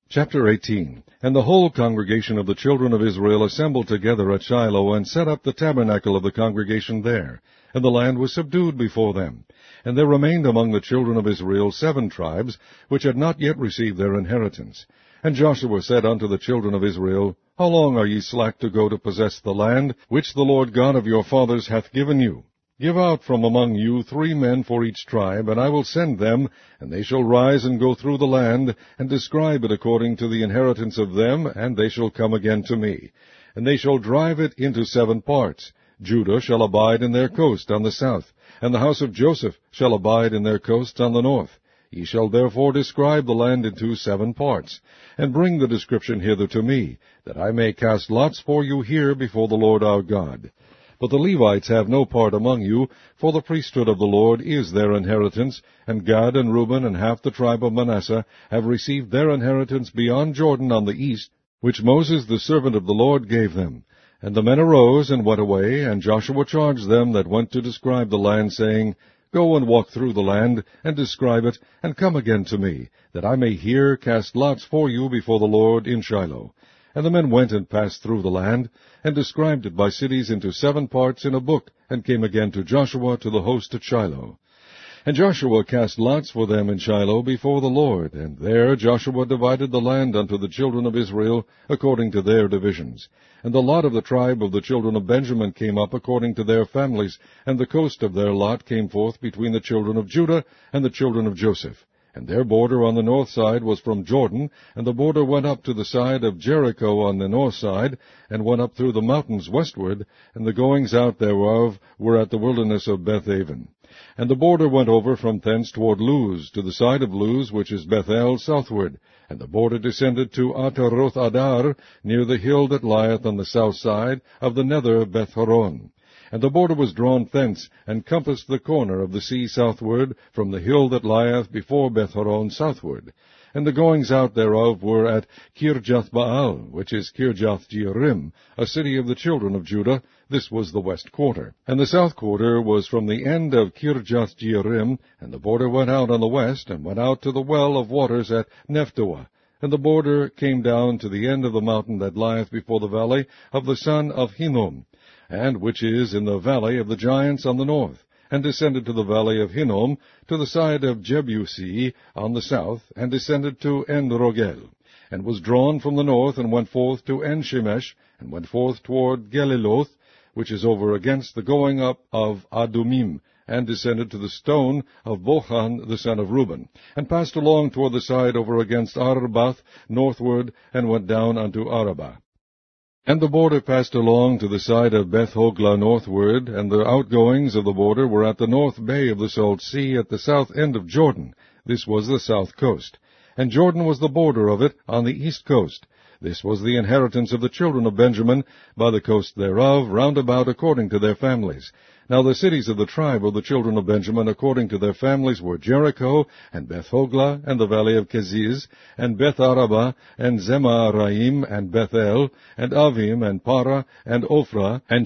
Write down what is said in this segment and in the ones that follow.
Chapter 18. And the whole congregation of the children of Israel assembled together at Shiloh, and set up the tabernacle of the congregation there. And the land was subdued before them. And there remained among the children of Israel 7 tribes, which had not yet received their inheritance. And Joshua said unto the children of Israel, How long are ye slack to go to possess the land, which the Lord God of your fathers hath given you? Give out from among you 3 men for each tribe, and I will send them, and they shall rise and go through the land, and describe it according to the inheritance of them, and they shall come again to me. And they shall drive it into 7 parts. Judah shall abide in their coast on the south, and the house of Joseph shall abide in their coasts on the north. Ye shall therefore describe the land into 7 parts, and bring the description hither to me, that I may cast lots for you here before the Lord our God. But the Levites have no part among you, for the priesthood of the Lord is their inheritance, and Gad and Reuben and half the tribe of Manasseh have received their inheritance beyond Jordan on the east, which Moses the servant of the Lord gave them. And the men arose and went away, and Joshua charged them that went to describe the land, saying, Go and walk through the land, and describe it, and come again to me, that I may here cast lots for you before the Lord in Shiloh. And the men went and passed through the land, and described it by cities into 7 parts in a book, and came again to Joshua to the host at Shiloh. And Joshua cast lots for them in Shiloh before the Lord, and there Joshua divided the land unto the children of Israel according to their divisions. And the lot of the tribe of the children of Benjamin came up according to their families, and the coast of their lot came forth between the children of Judah and the children of Joseph. And their border on the north side was from Jordan, and the border went up to the side of Jericho on the north side, and went up through the mountains westward, and the goings out thereof were at the wilderness of Bethaven. And the border went over from thence toward Luz, to the side of Luz, which is Bethel, southward. And the border descended to Ataroth Adar, near the hill that lieth on the south side of the nether Beth-horon. And the border was drawn thence, and compassed the corner of the sea southward, from the hill that lieth before Beth-horon southward. And the goings out thereof were at Kirjath-baal, which is Kirjath-jearim, a city of the children of Judah. This was the west quarter. And the south quarter was from the end of Kirjath-jearim, and the border went out on the west, and went out to the well of waters at Nephtoah. And the border came down to the end of the mountain that lieth before the valley of the son of Hinnom, and which is in the valley of the giants on the north, and descended to the valley of Hinnom, to the side of Jebusi on the south, and descended to En-rogel, and was drawn from the north, and went forth to En-shemesh, and went forth toward Geliloth, which is over against the going up of Adumim, and descended to the stone of Bochan the son of Reuben, and passed along toward the side over against Arbath northward, and went down unto Arabah. And the border passed along to the side of Beth-hoglah northward, and the outgoings of the border were at the north bay of the salt sea, at the south end of Jordan. This was the south coast. And Jordan was the border of it on the east coast. This was the inheritance of the children of Benjamin, by the coast thereof, round about according to their families. Now the cities of the tribe of the children of Benjamin according to their families were Jericho, and Beth-hoglah, and the valley of Keziz, and Beth-arabah, and Zemaraim, and Bethel, and Avim, and Parah, and Ophrah, and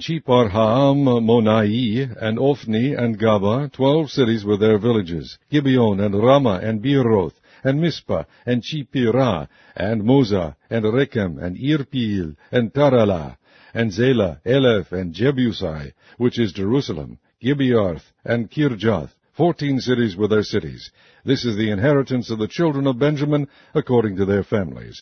Cheparhaam-monai, and Ophni, and Gaba, 12 cities with their villages, Gibeon, and Ramah, and Beeroth, and Mizpah, and Chipirah, and Moza, and Rechem, and Irpeel, and Taralah, and Zelah, Eleph, and Jebusai, which is Jerusalem, Gibearth, and Kirjath, 14 cities with their cities. This is the inheritance of the children of Benjamin according to their families.